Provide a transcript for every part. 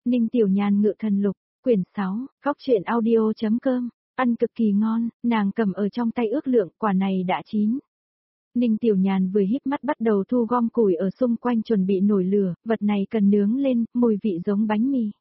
Ninh Tiểu Nhàn ngự thần lục, quyển 6, góc truyện audio.com, ăn cực kỳ ngon, nàng cầm ở trong tay ước lượng, quả này đã chín. Ninh Tiểu Nhàn vừa híp mắt bắt đầu thu gom củi ở xung quanh chuẩn bị nổi lửa, vật này cần nướng lên, mùi vị giống bánh mì.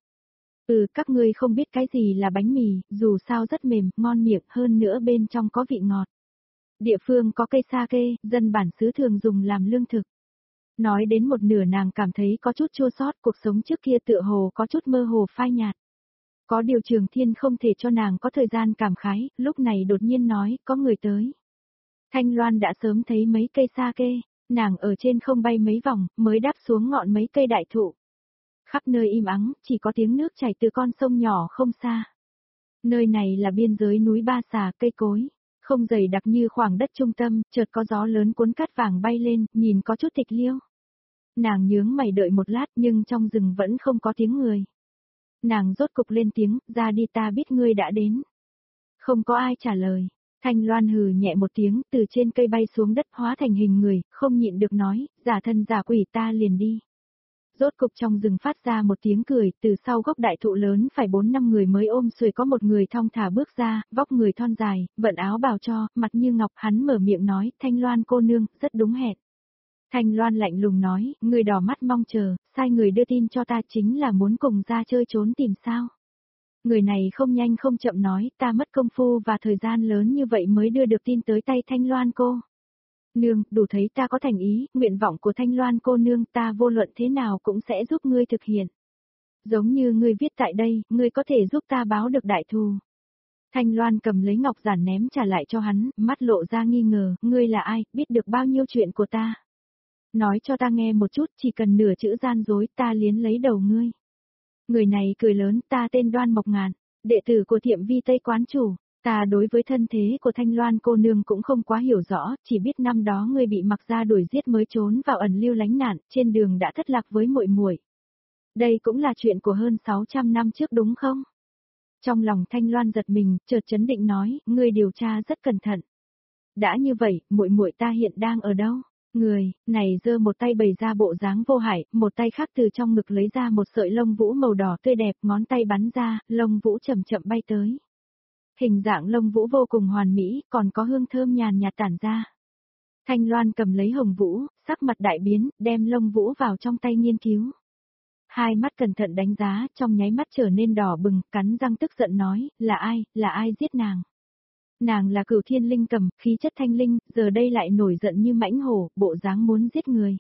Các ngươi không biết cái gì là bánh mì, dù sao rất mềm, ngon miệng, hơn nữa bên trong có vị ngọt. Địa phương có cây sake, dân bản xứ thường dùng làm lương thực. Nói đến một nửa nàng cảm thấy có chút chua xót, cuộc sống trước kia tựa hồ có chút mơ hồ phai nhạt. Có điều Trường Thiên không thể cho nàng có thời gian cảm khái, lúc này đột nhiên nói, có người tới. Thanh Loan đã sớm thấy mấy cây sake, nàng ở trên không bay mấy vòng, mới đáp xuống ngọn mấy cây đại thụ. Khắp nơi im ắng, chỉ có tiếng nước chảy từ con sông nhỏ không xa. Nơi này là biên giới núi Ba Xà, cây cối, không dày đặc như khoảng đất trung tâm, chợt có gió lớn cuốn cát vàng bay lên, nhìn có chút tịch liêu. Nàng nhướng mày đợi một lát nhưng trong rừng vẫn không có tiếng người. Nàng rốt cục lên tiếng, ra đi ta biết ngươi đã đến. Không có ai trả lời. Thanh Loan hừ nhẹ một tiếng, từ trên cây bay xuống đất hóa thành hình người, không nhịn được nói, giả thân giả quỷ ta liền đi. Rốt cục trong rừng phát ra một tiếng cười, từ sau gốc đại thụ lớn phải 4-5 người mới ôm xuôi có một người thong thả bước ra, vóc người thon dài, vận áo bào cho, mặt như ngọc, hắn mở miệng nói, Thanh Loan cô nương, rất đúng hẹn. Thanh Loan lạnh lùng nói, người đỏ mắt mong chờ, sai người đưa tin cho ta chính là muốn cùng ra chơi trốn tìm sao. Người này không nhanh không chậm nói, ta mất công phu và thời gian lớn như vậy mới đưa được tin tới tay Thanh Loan cô. Nương, đủ thấy ta có thành ý, nguyện vọng của Thanh Loan cô nương ta vô luận thế nào cũng sẽ giúp ngươi thực hiện. Giống như ngươi viết tại đây, ngươi có thể giúp ta báo được đại thù. Thanh Loan cầm lấy ngọc giản ném trả lại cho hắn, mắt lộ ra nghi ngờ, ngươi là ai, biết được bao nhiêu chuyện của ta. Nói cho ta nghe một chút, chỉ cần nửa chữ gian dối ta liến lấy đầu ngươi. Người này cười lớn, ta tên Đoan Mộc Ngạn, đệ tử của Thiệm Vi Tây quán chủ. Ta đối với thân thế của Thanh Loan cô nương cũng không quá hiểu rõ, chỉ biết năm đó ngươi bị Mặc Gia đuổi giết mới trốn vào ẩn lưu lánh nạn, trên đường đã thất lạc với muội muội. Đây cũng là chuyện của hơn 600 năm trước đúng không? Trong lòng Thanh Loan giật mình, chợt chấn định nói, ngươi điều tra rất cẩn thận. Đã như vậy, muội muội ta hiện đang ở đâu? Người này giơ một tay bày ra bộ dáng vô hại, một tay khác từ trong ngực lấy ra một sợi lông vũ màu đỏ tươi đẹp, ngón tay bắn ra, lông vũ chậm chậm bay tới. Hình dạng lông vũ vô cùng hoàn mỹ, còn có hương thơm nhàn nhạt tản ra. Thanh Loan cầm lấy hồng vũ, sắc mặt đại biến, đem lông vũ vào trong tay nghiên cứu. Hai mắt cẩn thận đánh giá, trong nháy mắt trở nên đỏ bừng, cắn răng tức giận nói, là ai giết nàng? Nàng là Cửu Thiên Linh Cầm, khí chất thanh linh, giờ đây lại nổi giận như mãnh hổ, bộ dáng muốn giết người.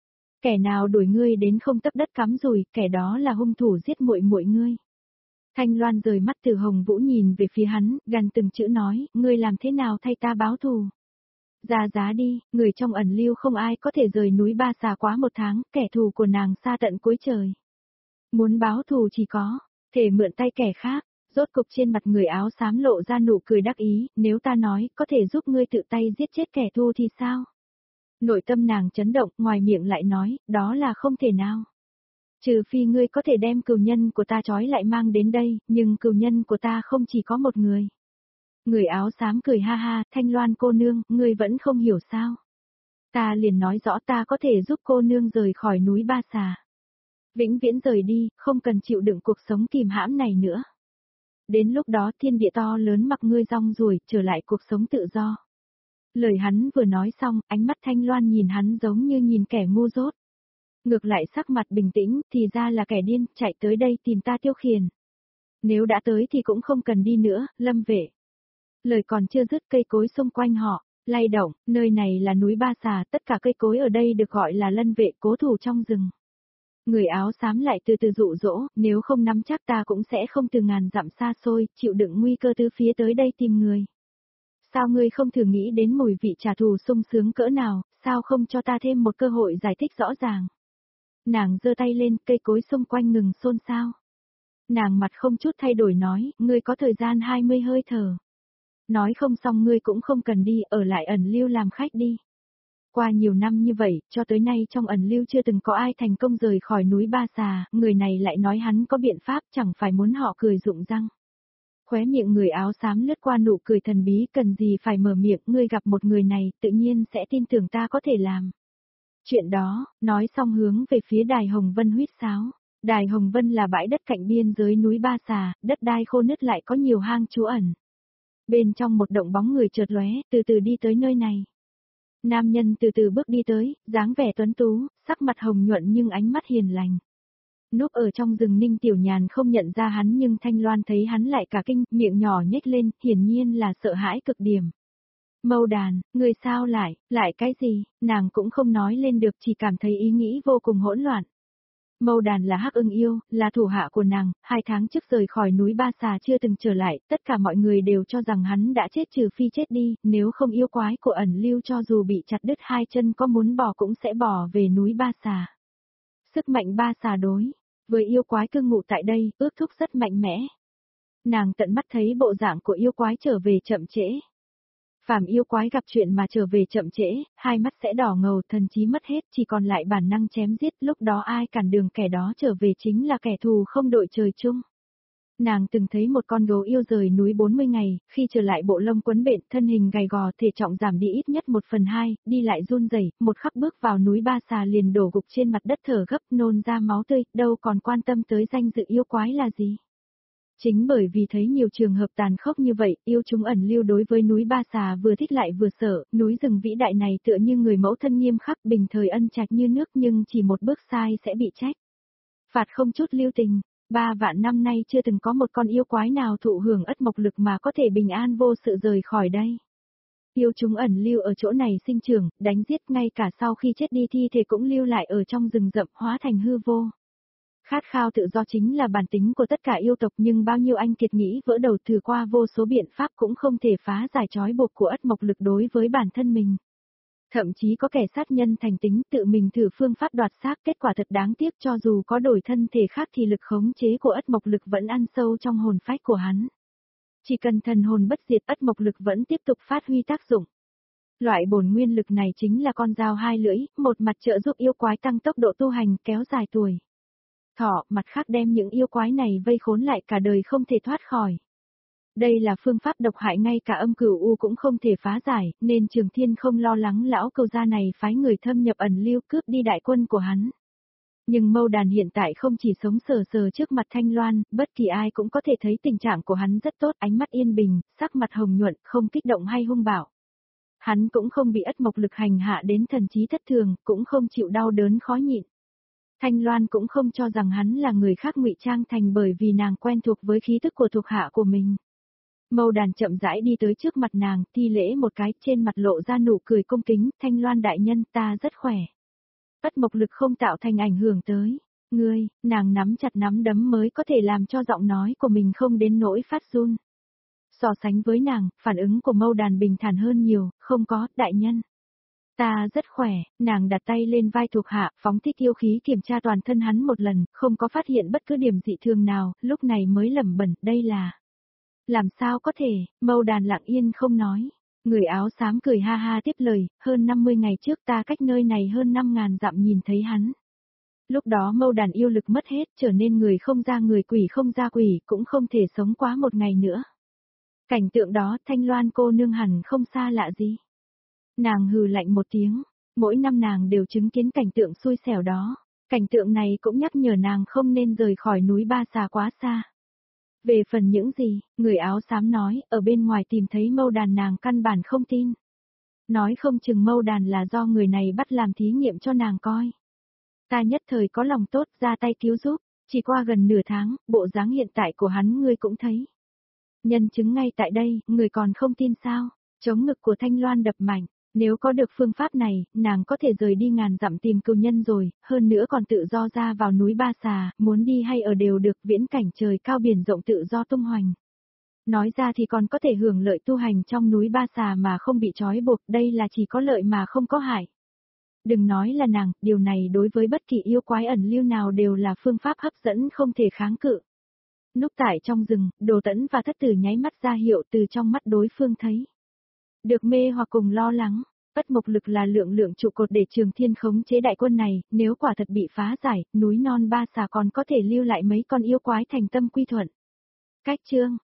Kẻ nào đuổi ngươi đến không tấc đất cắm rùi, kẻ đó là hung thủ giết muội muội ngươi. Thanh Loan rời mắt từ hồng vũ nhìn về phía hắn, gần từng chữ nói, ngươi làm thế nào thay ta báo thù? Ra giá đi, người trong ẩn lưu không ai có thể rời núi Ba Xà quá một tháng, kẻ thù của nàng xa tận cuối trời. Muốn báo thù chỉ có, thể mượn tay kẻ khác. Rốt cục trên mặt người áo xám lộ ra nụ cười đắc ý, nếu ta nói, có thể giúp ngươi tự tay giết chết kẻ thù thì sao? Nội tâm nàng chấn động, ngoài miệng lại nói, đó là không thể nào. Trừ phi ngươi có thể đem cừu nhân của ta trói lại mang đến đây, nhưng cừu nhân của ta không chỉ có một người. Người áo xám cười ha ha, Thanh Loan cô nương, ngươi vẫn không hiểu sao? Ta liền nói rõ ta có thể giúp cô nương rời khỏi núi Ba Xà. Vĩnh viễn rời đi, không cần chịu đựng cuộc sống kìm hãm này nữa. Đến lúc đó thiên địa to lớn mặc ngươi rong ruổi, trở lại cuộc sống tự do. Lời hắn vừa nói xong, ánh mắt Thanh Loan nhìn hắn giống như nhìn kẻ ngu dốt. Ngược lại sắc mặt bình tĩnh, thì ra là kẻ điên, chạy tới đây tìm ta tiêu khiển. Nếu đã tới thì cũng không cần đi nữa, Lâm Vệ. Lời còn chưa dứt cây cối xung quanh họ, lay động, nơi này là núi Ba Xà, tất cả cây cối ở đây được gọi là lân vệ cố thủ trong rừng. Người áo xám lại từ từ dụ dỗ, nếu không nắm chắc ta cũng sẽ không từ ngàn dặm xa xôi, chịu đựng nguy cơ tứ phía tới đây tìm người. Sao ngươi không thử nghĩ đến mùi vị trả thù sung sướng cỡ nào, sao không cho ta thêm một cơ hội giải thích rõ ràng. Nàng giơ tay lên, cây cối xung quanh ngừng xôn xao. Nàng mặt không chút thay đổi nói, ngươi có thời gian 20 hơi thở. Nói không xong ngươi cũng không cần đi, ở lại ẩn lưu làm khách đi. Qua nhiều năm như vậy, cho tới nay trong ẩn lưu chưa từng có ai thành công rời khỏi núi Ba Xà, người này lại nói hắn có biện pháp, chẳng phải muốn họ cười rụng răng. Khóe miệng người áo xám lướt qua nụ cười thần bí, cần gì phải mở miệng, ngươi gặp một người này, tự nhiên sẽ tin tưởng ta có thể làm. Chuyện đó, nói xong hướng về phía đài Hồng Vân huýt sáo. Đài Hồng Vân là bãi đất cạnh biên giới núi Ba Xà, đất đai khô nứt lại có nhiều hang trú ẩn. Bên trong một động bóng người chợt lóe, từ từ đi tới nơi này. Nam nhân từ từ bước đi tới, dáng vẻ tuấn tú, sắc mặt hồng nhuận nhưng ánh mắt hiền lành. Núp ở trong rừng Ninh Tiểu Nhàn không nhận ra hắn nhưng Thanh Loan thấy hắn lại cả kinh, miệng nhỏ nhếch lên, hiển nhiên là sợ hãi cực điểm. Mâu Đàn, người sao lại cái gì, nàng cũng không nói lên được chỉ cảm thấy ý nghĩ vô cùng hỗn loạn. Mâu Đàn là Hắc Ưng yêu, là thủ hạ của nàng, 2 tháng trước rời khỏi núi Ba Xà chưa từng trở lại, tất cả mọi người đều cho rằng hắn đã chết trừ phi chết đi, nếu không yêu quái của ẩn lưu cho dù bị chặt đứt 2 chân có muốn bỏ cũng sẽ bỏ về núi Ba Xà. Sức mạnh Ba Xà đối với yêu quái cư ngụ tại đây, ước thúc rất mạnh mẽ. Nàng tận mắt thấy bộ dạng của yêu quái trở về chậm trễ. Phàm yêu quái gặp chuyện mà trở về chậm trễ, 2 mắt sẽ đỏ ngầu, thần trí mất hết, chỉ còn lại bản năng chém giết, lúc đó ai cản đường kẻ đó trở về chính là kẻ thù không đội trời chung. Nàng từng thấy một con gấu yêu rời núi 40 ngày, khi trở lại bộ lông quấn bện, thân hình gầy gò, thể trọng giảm đi ít nhất 1/2, đi lại run rẩy, một khắc bước vào núi Ba Xà liền đổ gục trên mặt đất thở gấp, nôn ra máu tươi, đâu còn quan tâm tới danh dự yêu quái là gì. Chính bởi vì thấy nhiều trường hợp tàn khốc như vậy, yêu chúng ẩn lưu đối với núi Ba Xà vừa thích lại vừa sợ, núi rừng vĩ đại này tựa như người mẫu thân nghiêm khắc bình thời ân trạch như nước nhưng chỉ một bước sai sẽ bị trách. Phạt không chút lưu tình, 3 vạn năm nay chưa từng có một con yêu quái nào thụ hưởng ất mộc lực mà có thể bình an vô sự rời khỏi đây. Yêu chúng ẩn lưu ở chỗ này sinh trưởng, đánh giết ngay cả sau khi chết đi thi thể cũng lưu lại ở trong rừng rậm hóa thành hư vô. Khát khao tự do chính là bản tính của tất cả yêu tộc nhưng bao nhiêu anh kiệt nghĩ vỡ đầu thử qua vô số biện pháp cũng không thể phá giải trói buộc của ất mộc lực đối với bản thân mình. Thậm chí có kẻ sát nhân thành tính tự mình thử phương pháp đoạt xác kết quả thật đáng tiếc cho dù có đổi thân thể khác thì lực khống chế của ất mộc lực vẫn ăn sâu trong hồn phách của hắn. Chỉ cần thần hồn bất diệt ất mộc lực vẫn tiếp tục phát huy tác dụng. Loại bổn nguyên lực này chính là con dao 2 lưỡi, một mặt trợ giúp yêu quái tăng tốc độ tu hành kéo dài tuổi thọ, mặt khác đem những yêu quái này vây khốn lại cả đời không thể thoát khỏi. Đây là phương pháp độc hại ngay cả âm cửu u cũng không thể phá giải, nên Trường Thiên không lo lắng lão cừu gia này phái người thâm nhập ẩn lưu cướp đi đại quân của hắn. Nhưng Mâu Đàn hiện tại không chỉ sống sờ sờ trước mặt Thanh Loan, bất kỳ ai cũng có thể thấy tình trạng của hắn rất tốt, ánh mắt yên bình, sắc mặt hồng nhuận, không kích động hay hung bạo. Hắn cũng không bị ất mộc lực hành hạ đến thần trí thất thường, cũng không chịu đau đớn khó nhịn. Thanh Loan cũng không cho rằng hắn là người khác ngụy trang thành bởi vì nàng quen thuộc với khí tức của thuộc hạ của mình. Mâu Đàn chậm rãi đi tới trước mặt nàng, thi lễ một cái, trên mặt lộ ra nụ cười cung kính, Thanh Loan đại nhân ta rất khỏe. Ất mộc lực không tạo thành ảnh hưởng tới ngươi, nàng nắm chặt nắm đấm mới có thể làm cho giọng nói của mình không đến nỗi phát run. So sánh với nàng, phản ứng của Mâu Đàn bình thản hơn nhiều, không có, đại nhân. Ta rất khỏe, nàng đặt tay lên vai thuộc hạ, phóng thích yêu khí kiểm tra toàn thân hắn một lần, không có phát hiện bất cứ điểm dị thường nào, lúc này mới lẩm bẩm, đây là... Làm sao có thể, Mâu Đàn lặng yên không nói. Người áo xám cười ha ha tiếp lời, hơn 50 ngày trước ta cách nơi này hơn 5.000 dặm nhìn thấy hắn. Lúc đó Mâu Đàn yêu lực mất hết, trở nên người không ra người quỷ không ra quỷ, cũng không thể sống quá một ngày nữa. Cảnh tượng đó Thanh Loan cô nương hẳn không xa lạ gì. Nàng hừ lạnh một tiếng, mỗi năm nàng đều chứng kiến cảnh tượng xui xẻo đó, cảnh tượng này cũng nhắc nhở nàng không nên rời khỏi núi Ba Xà quá xa. Về phần những gì, người áo xám nói, ở bên ngoài tìm thấy Mâu Đàn nàng căn bản không tin. Nói không chừng Mâu Đàn là do người này bắt làm thí nghiệm cho nàng coi. Ta nhất thời có lòng tốt ra tay cứu giúp, chỉ qua gần nửa tháng, bộ dáng hiện tại của hắn ngươi cũng thấy. Nhân chứng ngay tại đây, người còn không tin sao, chống ngực của Thanh Loan đập mạnh. Nếu có được phương pháp này, nàng có thể rời đi ngàn dặm tìm cừu nhân rồi, hơn nữa còn tự do ra vào núi Ba Xà, muốn đi hay ở đều được, viễn cảnh trời cao biển rộng tự do tung hoành. Nói ra thì còn có thể hưởng lợi tu hành trong núi Ba Xà mà không bị trói buộc, đây là chỉ có lợi mà không có hại. Đừng nói là nàng, điều này đối với bất kỳ yêu quái ẩn lưu nào đều là phương pháp hấp dẫn không thể kháng cự. Núp tại trong rừng, Đồ Tẫn và Thất Tử nháy mắt ra hiệu từ trong mắt đối phương thấy. Được mê hoặc cùng lo lắng, ất mộc lực là lượng trụ cột để Trường Thiên khống chế đại quân này, nếu quả thật bị phá giải, núi non Ba Xà còn có thể lưu lại mấy con yêu quái thành tâm quy thuận. Cách chương